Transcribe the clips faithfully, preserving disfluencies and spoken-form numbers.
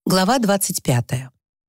Глава двадцать пятая.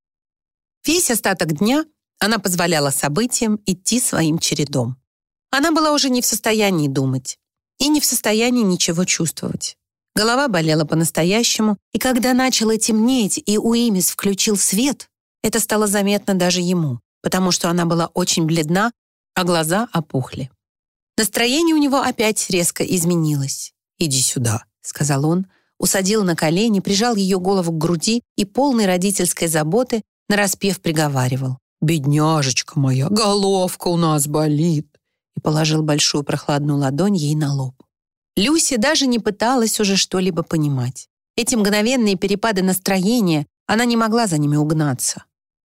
Весь остаток дня она позволяла событиям идти своим чередом. Она была уже не в состоянии думать и не в состоянии ничего чувствовать. Голова болела по-настоящему, и когда начало темнеть и Уимис включил свет, это стало заметно даже ему, потому что она была очень бледна, а глаза опухли. Настроение у него опять резко изменилось. «Иди сюда», — сказал он, усадил на колени, прижал ее голову к груди и, полный родительской заботы, нараспев приговаривал: «Бедняжечка моя, головка у нас болит», и положил большую прохладную ладонь ей на лоб. Люси даже не пыталась уже что-либо понимать. Эти мгновенные перепады настроения, она не могла за ними угнаться.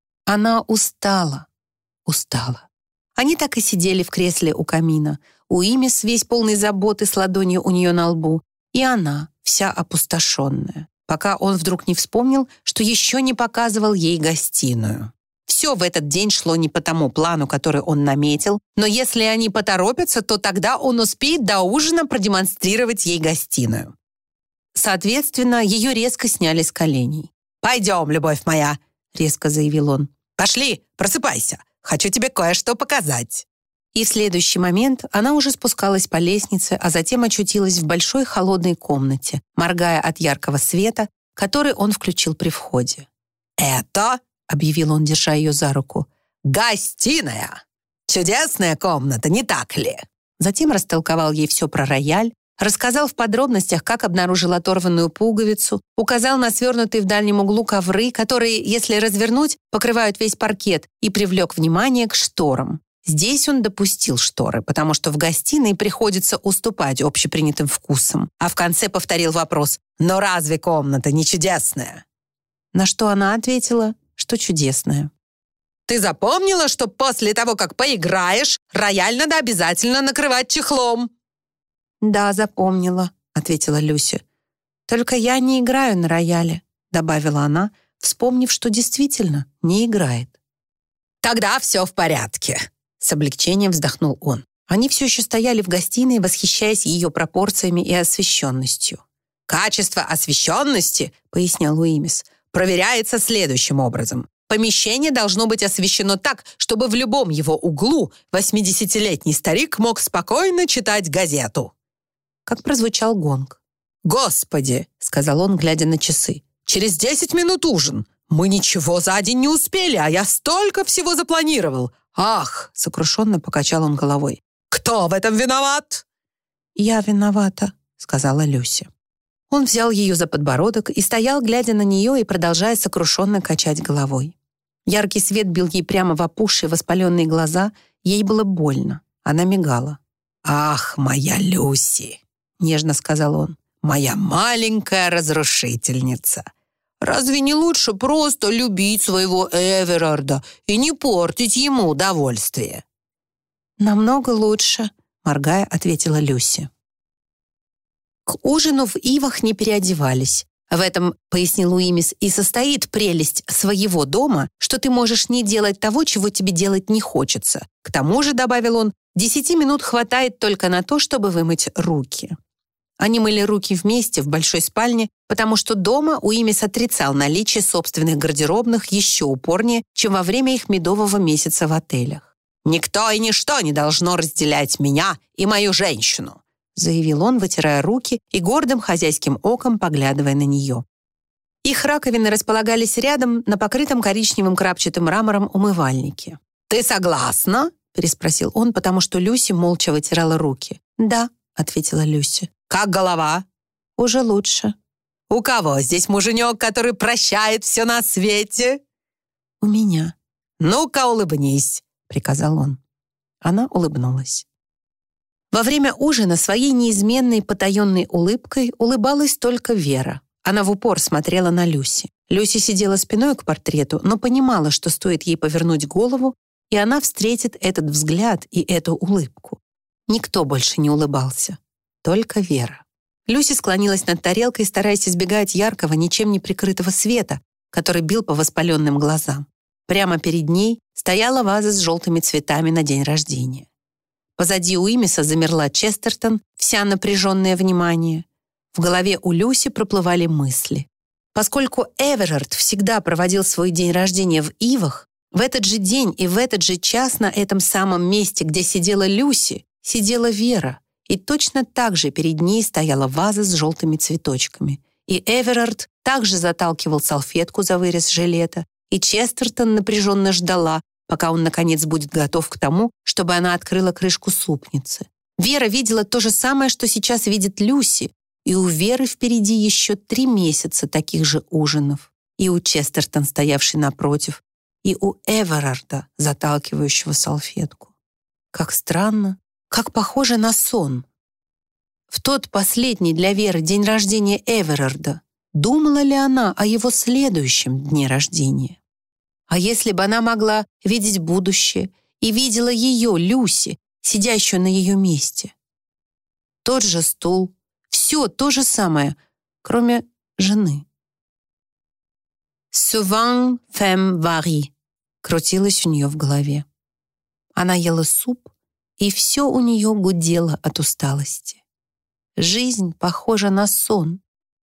Она устала, устала. Они так и сидели в кресле у камина. Уимис весь полный заботы с ладонью у нее на лбу, и она вся опустошенная, пока он вдруг не вспомнил, что еще не показывал ей гостиную. Все в этот день шло не по тому плану, который он наметил, но если они поторопятся, то тогда он успеет до ужина продемонстрировать ей гостиную. Соответственно, ее резко сняли с коленей. «Пойдем, любовь моя», — резко заявил он. «Пошли, просыпайся, хочу тебе кое-что показать». И в следующий момент она уже спускалась по лестнице, а затем очутилась в большой холодной комнате, моргая от яркого света, который он включил при входе. «Это», — объявил он, держа ее за руку, «гостиная! Чудесная комната, не так ли?» Затем растолковал ей все про рояль, рассказал в подробностях, как обнаружил оторванную пуговицу, указал на свернутые в дальнем углу ковры, которые, если развернуть, покрывают весь паркет, и привлек внимание к шторам. Здесь он допустил шторы, потому что в гостиной приходится уступать общепринятым вкусам, а в конце повторил вопрос: «Но разве комната не чудесная?» На что она ответила, что чудесная. «Ты запомнила, что после того, как поиграешь, рояль надо обязательно накрывать чехлом?» «Да, запомнила», — ответила Люси. «Только я не играю на рояле», — добавила она, вспомнив, что действительно не играет. «Тогда все в порядке», — с облегчением вздохнул он. Они все еще стояли в гостиной, восхищаясь ее пропорциями и освещенностью. «Качество освещенности, — пояснял Уимис, — проверяется следующим образом. Помещение должно быть освещено так, чтобы в любом его углу восьмидесятилетний старик мог спокойно читать газету». Как прозвучал гонг. «Господи!» — сказал он, глядя на часы. «Через десять минут ужин. Мы ничего за день не успели, а я столько всего запланировал. Ах!» — сокрушенно покачал он головой. «Кто в этом виноват?» «Я виновата», — сказала Люси. Он взял ее за подбородок и стоял, глядя на нее и продолжая сокрушенно качать головой. Яркий свет бил ей прямо в опухшие воспаленные глаза, ей было больно. Она мигала. «Ах, моя Люси!» — нежно сказал он. «Моя маленькая разрушительница! Разве не лучше просто любить своего Эверарда и не портить ему удовольствие?» «Намного лучше», — моргая, ответила Люси. К ужину в Ивах не переодевались. В этом, пояснил Уимис, и состоит прелесть своего дома, что ты можешь не делать того, чего тебе делать не хочется. К тому же, добавил он, десяти минут хватает только на то, чтобы вымыть руки. Они мыли руки вместе в большой спальне, потому что дома Уимис отрицал наличие собственных гардеробных еще упорнее, чем во время их медового месяца в отелях. «Никто и ничто не должно разделять меня и мою женщину», заявил он, вытирая руки и гордым хозяйским оком поглядывая на нее. Их раковины располагались рядом на покрытом коричневым крапчатым мрамором умывальнике. «Ты согласна?» — переспросил он, потому что Люси молча вытирала руки. «Да», — ответила Люси. «Как голова?» «Уже лучше». «У кого здесь муженек, который прощает все на свете?» «У меня». «Ну-ка, улыбнись», — приказал он. Она улыбнулась. Во время ужина своей неизменной потаенной улыбкой улыбалась только Вера. Она в упор смотрела на Люси. Люси сидела спиной к портрету, но понимала, что стоит ей повернуть голову, и она встретит этот взгляд и эту улыбку. Никто больше не улыбался. Только Вера. Люси склонилась над тарелкой, стараясь избегать яркого, ничем не прикрытого света, который бил по воспаленным глазам. Прямо перед ней стояла ваза с желтыми цветами на день рождения. Позади Уимиса замерла Честертон, вся напряженное внимание. В голове у Люси проплывали мысли. Поскольку Эверард всегда проводил свой день рождения в Ивах, в этот же день и в этот же час на этом самом месте, где сидела Люси, сидела Вера, и точно так же перед ней стояла ваза с желтыми цветочками. И Эверард также заталкивал салфетку за вырез жилета, и Честертон напряженно ждала, пока он, наконец, будет готов к тому, чтобы она открыла крышку супницы. Вера видела то же самое, что сейчас видит Люси, и у Веры впереди еще три месяца таких же ужинов. И у Честертон, стоявший напротив, и у Эверарда, заталкивающего салфетку. Как странно, как похоже на сон. В тот последний для Веры день рождения Эверарда думала ли она о его следующем дне рождения? А если бы она могла видеть будущее и видела ее, Люси, сидящую на ее месте? Тот же стул, все то же самое, кроме жены. «Souvent femme varie» крутилось у нее в голове. Она ела суп, и все у нее гудело от усталости. Жизнь похожа на сон.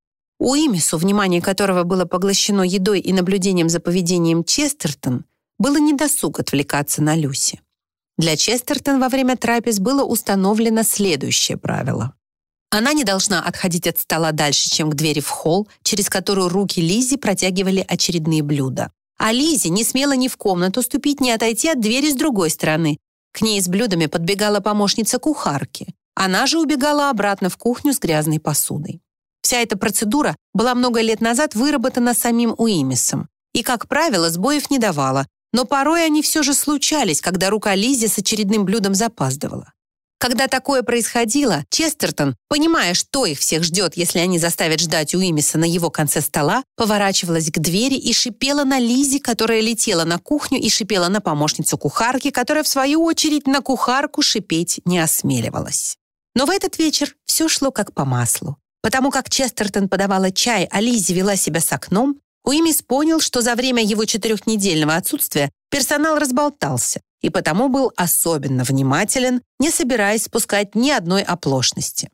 Уимису, внимание которого было поглощено едой и наблюдением за поведением Честертон, было недосуг отвлекаться на Люси. Для Честертон во время трапез было установлено следующее правило. Она не должна отходить от стола дальше, чем к двери в холл, через которую руки Лиззи протягивали очередные блюда. А Лиззи не смела ни в комнату ступить, ни отойти от двери с другой стороны. К ней с блюдами подбегала помощница кухарки. Она же убегала обратно в кухню с грязной посудой. Вся эта процедура была много лет назад выработана самим Уимисом и, как правило, сбоев не давала, но порой они все же случались, когда рука Лиззи с очередным блюдом запаздывала. Когда такое происходило, Честертон, понимая, что их всех ждет, если они заставят ждать Уимиса на его конце стола, поворачивалась к двери и шипела на Лиззи, которая летела на кухню, и шипела на помощницу кухарки, которая, в свою очередь, на кухарку шипеть не осмеливалась. Но в этот вечер все шло как по маслу. Потому как Честертон подавала чай, а Лиззи вела себя с окном, Уимис понял, что за время его четырехнедельного отсутствия персонал разболтался, и потому был особенно внимателен, не собираясь спускать ни одной оплошности.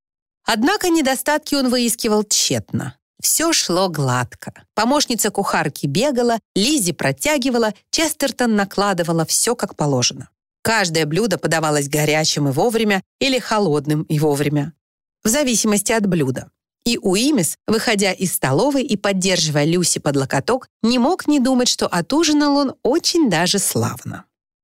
Однако недостатки он выискивал тщетно. Все шло гладко. Помощница кухарки бегала, Лиззи протягивала, Честертон накладывала все как положено. Каждое блюдо подавалось горячим и вовремя или холодным и вовремя, в зависимости от блюда. И Уимис, выходя из столовой и поддерживая Люси под локоток, не мог не думать, что отужинал он очень даже славно.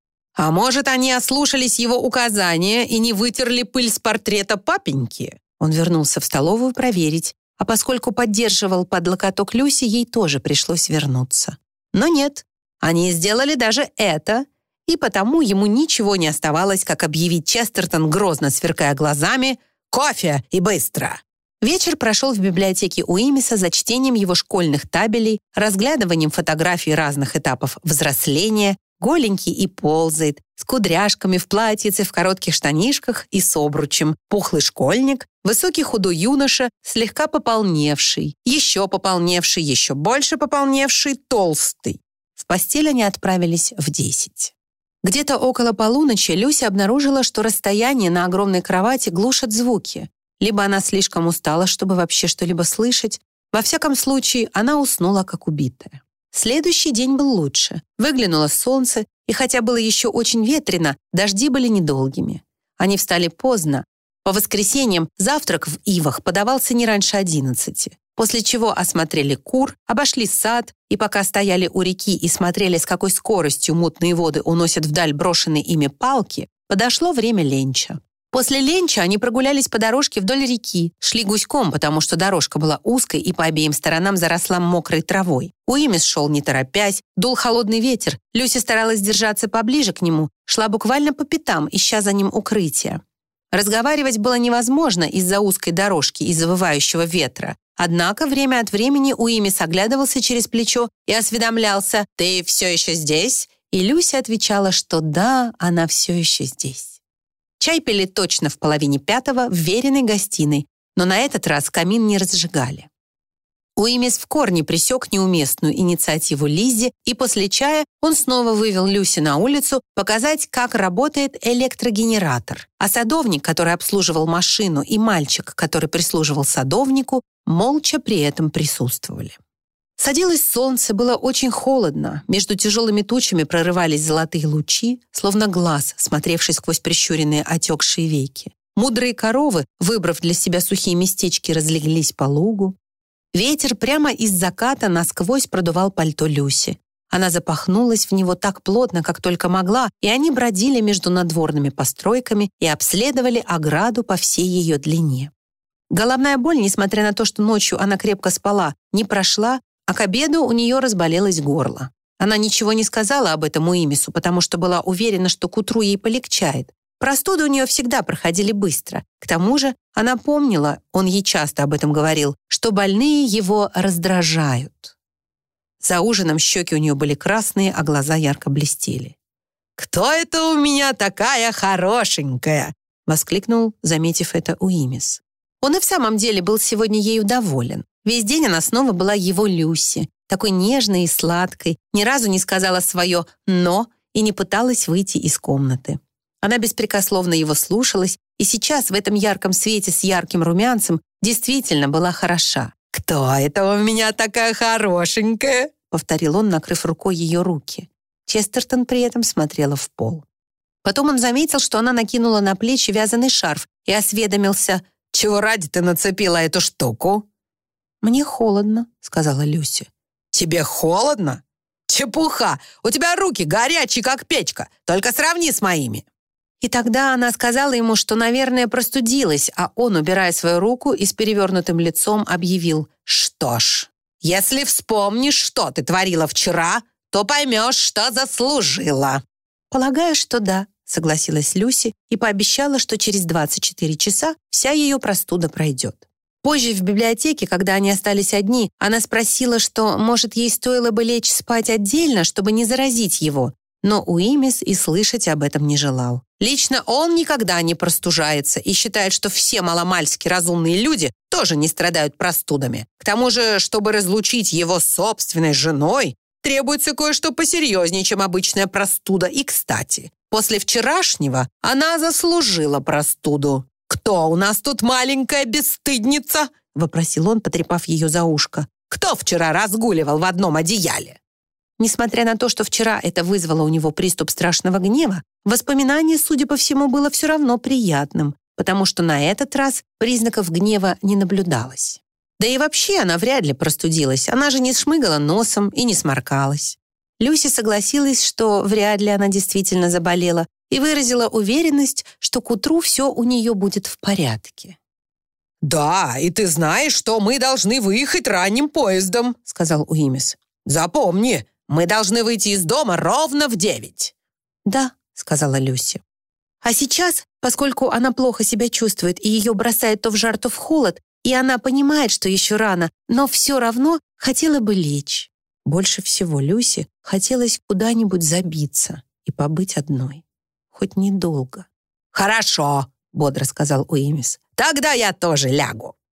А может, они ослушались его указания и не вытерли пыль с портрета папеньки? Он вернулся в столовую проверить, а поскольку поддерживал под локоток Люси, ей тоже пришлось вернуться. Но нет, они сделали даже это, и потому ему ничего не оставалось, как объявить Честертон, грозно сверкая глазами: «Кофе и быстро!» Вечер прошел в библиотеке Уимиса за чтением его школьных табелей, разглядыванием фотографий разных этапов взросления, голенький и ползает, с кудряшками в платьице, в коротких штанишках и с обручем, пухлый школьник, высокий худой юноша, слегка пополневший, еще пополневший, еще больше пополневший, толстый. В постель они отправились в десять. Где-то около полуночи Люся обнаружила, что расстояние на огромной кровати глушат звуки. Либо она слишком устала, чтобы вообще что-либо слышать. Во всяком случае, она уснула, как убитая. Следующий день был лучше. Выглянуло солнце, и хотя было еще очень ветрено, дожди были недолгими. Они встали поздно. По воскресеньям завтрак в Ивах подавался не раньше одиннадцати. После чего осмотрели кур, обошли сад, и пока стояли у реки и смотрели, с какой скоростью мутные воды уносят вдаль брошенные ими палки, подошло время ленча. После ленча они прогулялись по дорожке вдоль реки, шли гуськом, потому что дорожка была узкой и по обеим сторонам заросла мокрой травой. Уимис шел не торопясь, дул холодный ветер, Люся старалась держаться поближе к нему, шла буквально по пятам, ища за ним укрытия. Разговаривать было невозможно из-за узкой дорожки и завывающего ветра. Однако время от времени Уимис оглядывался через плечо и осведомлялся: «Ты все еще здесь?» И Люся отвечала, что да, она все еще здесь. Чай пили точно в половине пятого в Вериной гостиной, но на этот раз камин не разжигали. Уимис в корне пресек неуместную инициативу Лиззи, и после чая он снова вывел Люси на улицу показать, как работает электрогенератор. А садовник, который обслуживал машину, и мальчик, который прислуживал садовнику, молча при этом присутствовали. Садилось солнце, было очень холодно. Между тяжелыми тучами прорывались золотые лучи, словно глаз, смотревший сквозь прищуренные отекшие веки. Мудрые коровы, выбрав для себя сухие местечки, разлеглись по лугу. Ветер прямо из заката насквозь продувал пальто Люси. Она запахнулась в него так плотно, как только могла, и они бродили между надворными постройками и обследовали ограду по всей ее длине. Головная боль, несмотря на то, что ночью она крепко спала, не прошла, а к обеду у нее разболелось горло. Она ничего не сказала об этом Уимису, потому что была уверена, что к утру ей полегчает. Простуды у нее всегда проходили быстро. К тому же она помнила, он ей часто об этом говорил, что больные его раздражают. За ужином щеки у нее были красные, а глаза ярко блестели. «Кто это у меня такая хорошенькая?» — воскликнул, заметив это, Уимис. Он и в самом деле был сегодня ею доволен. Весь день она снова была его Люси, такой нежной и сладкой, ни разу не сказала свое «но» и не пыталась выйти из комнаты. Она беспрекословно его слушалась, и сейчас в этом ярком свете с ярким румянцем действительно была хороша. «Кто это у меня такая хорошенькая?» — повторил он, накрыв рукой ее руки. Честертон при этом смотрела в пол. Потом он заметил, что она накинула на плечи вязаный шарф и осведомился: «Чего ради ты нацепила эту штуку?» «Мне холодно», — сказала Люси. «Тебе холодно? Чепуха! У тебя руки горячие, как печка. Только сравни с моими». И тогда она сказала ему, что, наверное, простудилась, а он, убирая свою руку и с перевернутым лицом, объявил: «Что ж, если вспомнишь, что ты творила вчера, то поймешь, что заслужила». «Полагаю, что да», — согласилась Люси и пообещала, что через двадцать четыре часа вся ее простуда пройдет. Позже в библиотеке, когда они остались одни, она спросила, что, может, ей стоило бы лечь спать отдельно, чтобы не заразить его, но Уимис и слышать об этом не желал. Лично он никогда не простужается и считает, что все маломальски разумные люди тоже не страдают простудами. К тому же, чтобы разлучить его с собственной женой, требуется кое-что посерьезнее, чем обычная простуда. И, кстати, после вчерашнего она заслужила простуду. «Кто у нас тут маленькая бесстыдница?» — вопросил он, потрепав ее за ушко. «Кто вчера разгуливал в одном одеяле?» Несмотря на то, что вчера это вызвало у него приступ страшного гнева, воспоминание, судя по всему, было все равно приятным, потому что на этот раз признаков гнева не наблюдалось. Да и вообще она вряд ли простудилась, она же не шмыгала носом и не сморкалась. Люси согласилась, что вряд ли она действительно заболела, и выразила уверенность, что к утру все у нее будет в порядке. «Да, и ты знаешь, что мы должны выехать ранним поездом», — сказал Уимис. «Запомни, мы должны выйти из дома ровно в девять». «Да», — сказала Люси. А сейчас, поскольку она плохо себя чувствует и ее бросает то в жар, то в холод, и она понимает, что еще рано, но все равно хотела бы лечь. Больше всего Люси хотелось куда-нибудь забиться и побыть одной. Хоть недолго. «Хорошо», — бодро сказал Уимис. «Тогда я тоже лягу».